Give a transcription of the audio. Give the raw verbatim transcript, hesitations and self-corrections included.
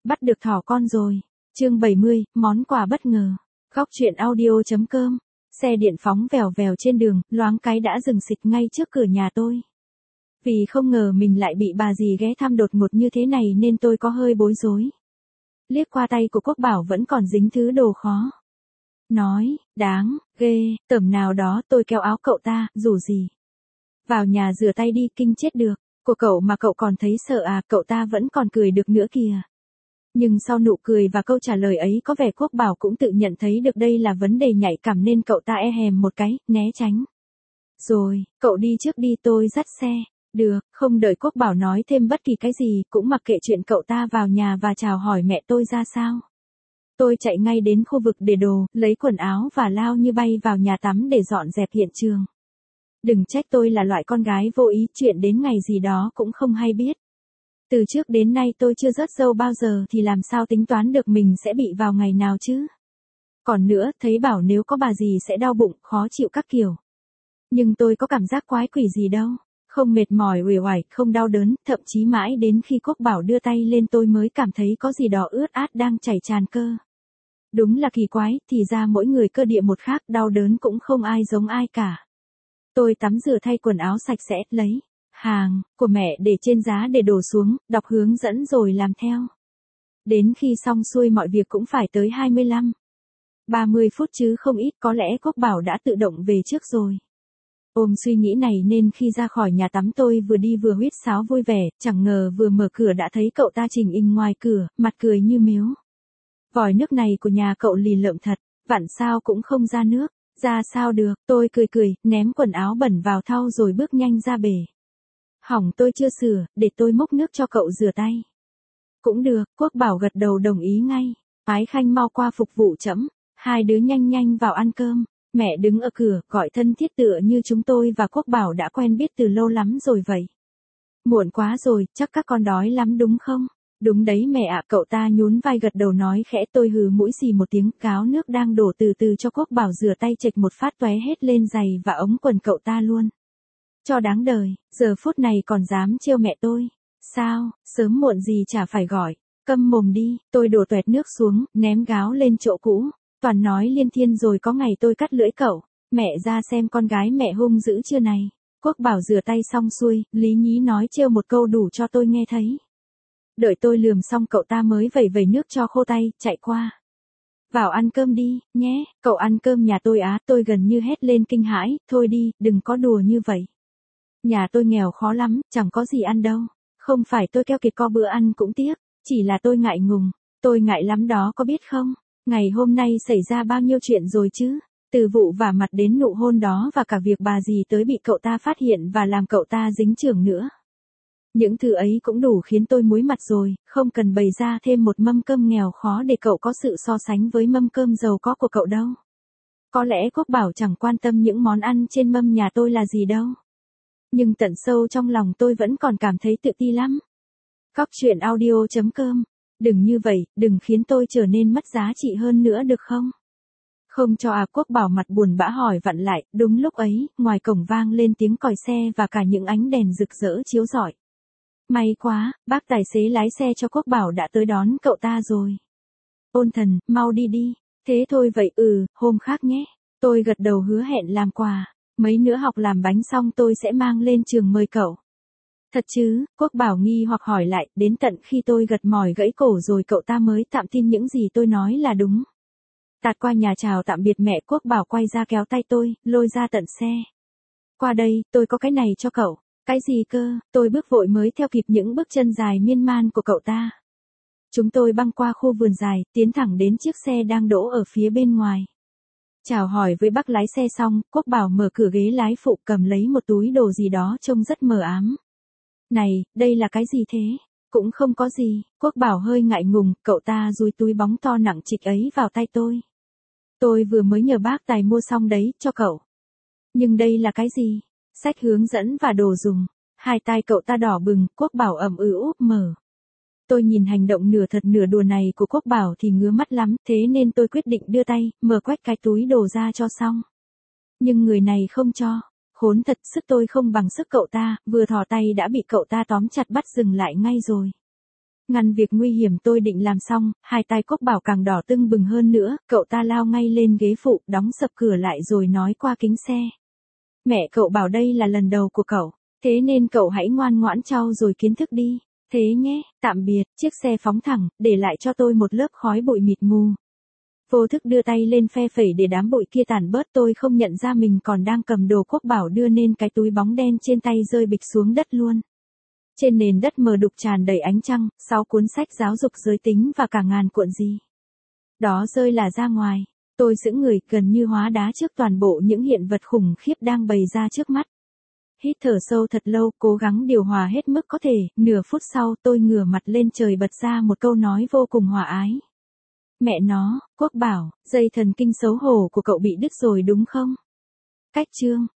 Bắt được thỏ con rồi. Chương bảy mươi, món quà bất ngờ. Góc truyện audio.com. Xe điện phóng vèo vèo trên đường, loáng cái đã dừng xịch ngay trước cửa nhà tôi. Vì không ngờ mình lại bị bà dì ghé thăm đột ngột như thế này nên tôi có hơi bối rối. Liếc qua tay của Quốc Bảo vẫn còn dính thứ đồ khó. Nói, đáng, ghê, tởm nào đó tôi kéo áo cậu ta, rủ gì. Vào nhà rửa tay đi, kinh chết được. Của cậu mà cậu còn thấy sợ à, cậu ta vẫn còn cười được nữa kìa. Nhưng sau nụ cười và câu trả lời ấy có vẻ Quốc Bảo cũng tự nhận thấy được đây là vấn đề nhạy cảm nên cậu ta e hèm một cái, né tránh. Rồi, cậu đi trước đi, tôi dắt xe. Được, không đợi Quốc Bảo nói thêm bất kỳ cái gì, cũng mặc kệ chuyện cậu ta vào nhà và chào hỏi mẹ tôi ra sao. Tôi chạy ngay đến khu vực để đồ, lấy quần áo và lao như bay vào nhà tắm để dọn dẹp hiện trường. Đừng trách tôi là loại con gái vô ý, chuyện đến ngày gì đó cũng không hay biết. Từ trước đến nay tôi chưa rớt dâu bao giờ thì làm sao tính toán được mình sẽ bị vào ngày nào chứ. Còn nữa, thấy bảo nếu có bà gì sẽ đau bụng, khó chịu các kiểu. Nhưng tôi có cảm giác quái quỷ gì đâu. Không mệt mỏi uể oải, không đau đớn, thậm chí mãi đến khi Quốc Bảo đưa tay lên tôi mới cảm thấy có gì đó ướt át đang chảy tràn cơ. Đúng là kỳ quái, thì ra mỗi người cơ địa một khác, đau đớn cũng không ai giống ai cả. Tôi tắm rửa thay quần áo sạch sẽ, lấy hàng của mẹ để trên giá để đổ xuống, đọc hướng dẫn rồi làm theo. Đến khi xong xuôi mọi việc cũng phải tới hai mươi lăm, ba mươi phút chứ không ít, có lẽ Quốc Bảo đã tự động về trước rồi. Ôm suy nghĩ này nên khi ra khỏi nhà tắm tôi vừa đi vừa huýt sáo vui vẻ, chẳng ngờ vừa mở cửa đã thấy cậu ta Trình In ngoài cửa, mặt cười như miếu. Vòi nước này của nhà cậu lì lợm thật, vặn sao cũng không ra nước. Ra sao được, tôi cười cười, ném quần áo bẩn vào thau rồi bước nhanh ra bể. Hỏng tôi chưa sửa, để tôi múc nước cho cậu rửa tay. Cũng được, Quốc Bảo gật đầu đồng ý ngay. Ái Khanh mau qua phục vụ trẫm. Hai đứa nhanh nhanh vào ăn cơm. Mẹ đứng ở cửa, gọi thân thiết tựa như chúng tôi và Quốc Bảo đã quen biết từ lâu lắm rồi vậy. Muộn quá rồi, chắc các con đói lắm đúng không? Đúng đấy mẹ ạ, cậu ta nhún vai gật đầu nói khẽ. Tôi hừ mũi xì một tiếng, gáo nước đang đổ từ từ cho Quốc Bảo rửa tay chệch một phát tóe hết lên giày và ống quần cậu ta luôn. Cho đáng đời, giờ phút này còn dám trêu mẹ tôi. Sao, sớm muộn gì chả phải gọi. Câm mồm đi, tôi đổ toẹt nước xuống, ném gáo lên chỗ cũ. Toàn nói liên thiên rồi có ngày tôi cắt lưỡi cậu. Mẹ ra xem con gái mẹ hung dữ chưa này. Quốc Bảo rửa tay xong xuôi, lý nhí nói trêu một câu đủ cho tôi nghe thấy. Đợi tôi lườm xong cậu ta mới vẩy vẩy nước cho khô tay, chạy qua. Vào ăn cơm đi, nhé, cậu ăn cơm nhà tôi á, tôi gần như hét lên kinh hãi, thôi đi, đừng có đùa như vậy. Nhà tôi nghèo khó lắm, chẳng có gì ăn đâu. Không phải tôi keo kiệt co bữa ăn cũng tiếc, chỉ là tôi ngại ngùng, tôi ngại lắm đó có biết không? Ngày hôm nay xảy ra bao nhiêu chuyện rồi chứ? Từ vụ vả mặt đến nụ hôn đó và cả việc bà dì tới bị cậu ta phát hiện và làm cậu ta dính chưởng nữa. Những thứ ấy cũng đủ khiến tôi muối mặt rồi, không cần bày ra thêm một mâm cơm nghèo khó để cậu có sự so sánh với mâm cơm giàu có của cậu đâu. Có lẽ Quốc Bảo chẳng quan tâm những món ăn trên mâm nhà tôi là gì đâu. Nhưng tận sâu trong lòng tôi vẫn còn cảm thấy tự ti lắm. Góc truyện audio.com. Đừng như vậy, đừng khiến tôi trở nên mất giá trị hơn nữa được không? Không cho à, Quốc Bảo mặt buồn bã hỏi vặn lại, đúng lúc ấy, ngoài cổng vang lên tiếng còi xe và cả những ánh đèn rực rỡ chiếu rọi. May quá, bác tài xế lái xe cho Quốc Bảo đã tới đón cậu ta rồi. Ôn thần, mau đi đi. Thế thôi vậy, ừ, hôm khác nhé. Tôi gật đầu hứa hẹn làm quà. Mấy nữa học làm bánh xong tôi sẽ mang lên trường mời cậu. Thật chứ, Quốc Bảo nghi hoặc hỏi lại, đến tận khi tôi gật mỏi gãy cổ rồi cậu ta mới tạm tin những gì tôi nói là đúng. Tạt qua nhà chào tạm biệt mẹ, Quốc Bảo quay ra kéo tay tôi, lôi ra tận xe. Qua đây, tôi có cái này cho cậu. Cái gì cơ? Tôi bước vội mới theo kịp những bước chân dài miên man của cậu ta. Chúng tôi băng qua khu vườn dài, tiến thẳng đến chiếc xe đang đỗ ở phía bên ngoài. Chào hỏi với bác lái xe xong, Quốc Bảo mở cửa ghế lái phụ cầm lấy một túi đồ gì đó trông rất mờ ám. Này, đây là cái gì thế? Cũng không có gì, Quốc Bảo hơi ngại ngùng, cậu ta dúi túi bóng to nặng trịch ấy vào tay tôi. Tôi vừa mới nhờ bác tài mua xong đấy, cho cậu. Nhưng đây là cái gì? Sách hướng dẫn và đồ dùng. Hai tay cậu ta đỏ bừng, Quốc Bảo ậm ừ úp mở. Tôi nhìn hành động nửa thật nửa đùa này của Quốc Bảo thì ngứa mắt lắm, thế nên tôi quyết định đưa tay, mở quách cái túi đồ ra cho xong. Nhưng người này không cho. Khốn thật, sức tôi không bằng sức cậu ta, vừa thò tay đã bị cậu ta tóm chặt bắt dừng lại ngay rồi. Ngăn việc nguy hiểm tôi định làm xong, hai tay Quốc Bảo càng đỏ tưng bừng hơn nữa, cậu ta lao ngay lên ghế phụ, đóng sập cửa lại rồi nói qua kính xe. Mẹ cậu bảo đây là lần đầu của cậu, thế nên cậu hãy ngoan ngoãn trau dồi kiến thức đi. Thế nhé, tạm biệt, chiếc xe phóng thẳng, để lại cho tôi một lớp khói bụi mịt mù. Vô thức đưa tay lên phe phẩy để đám bụi kia tản bớt, tôi không nhận ra mình còn đang cầm đồ Quốc Bảo đưa nên cái túi bóng đen trên tay rơi bịch xuống đất luôn. Trên nền đất mờ đục tràn đầy ánh trăng, sáu cuốn sách giáo dục giới tính và cả ngàn cuộn gì đó rơi là ra ngoài. Tôi sững người gần như hóa đá trước toàn bộ những hiện vật khủng khiếp đang bày ra trước mắt. Hít thở sâu thật lâu, cố gắng điều hòa hết mức có thể, nửa phút sau tôi ngửa mặt lên trời bật ra một câu nói vô cùng hòa ái. Mẹ nó, Quốc Bảo, dây thần kinh xấu hổ của cậu bị đứt rồi đúng không? Cách chương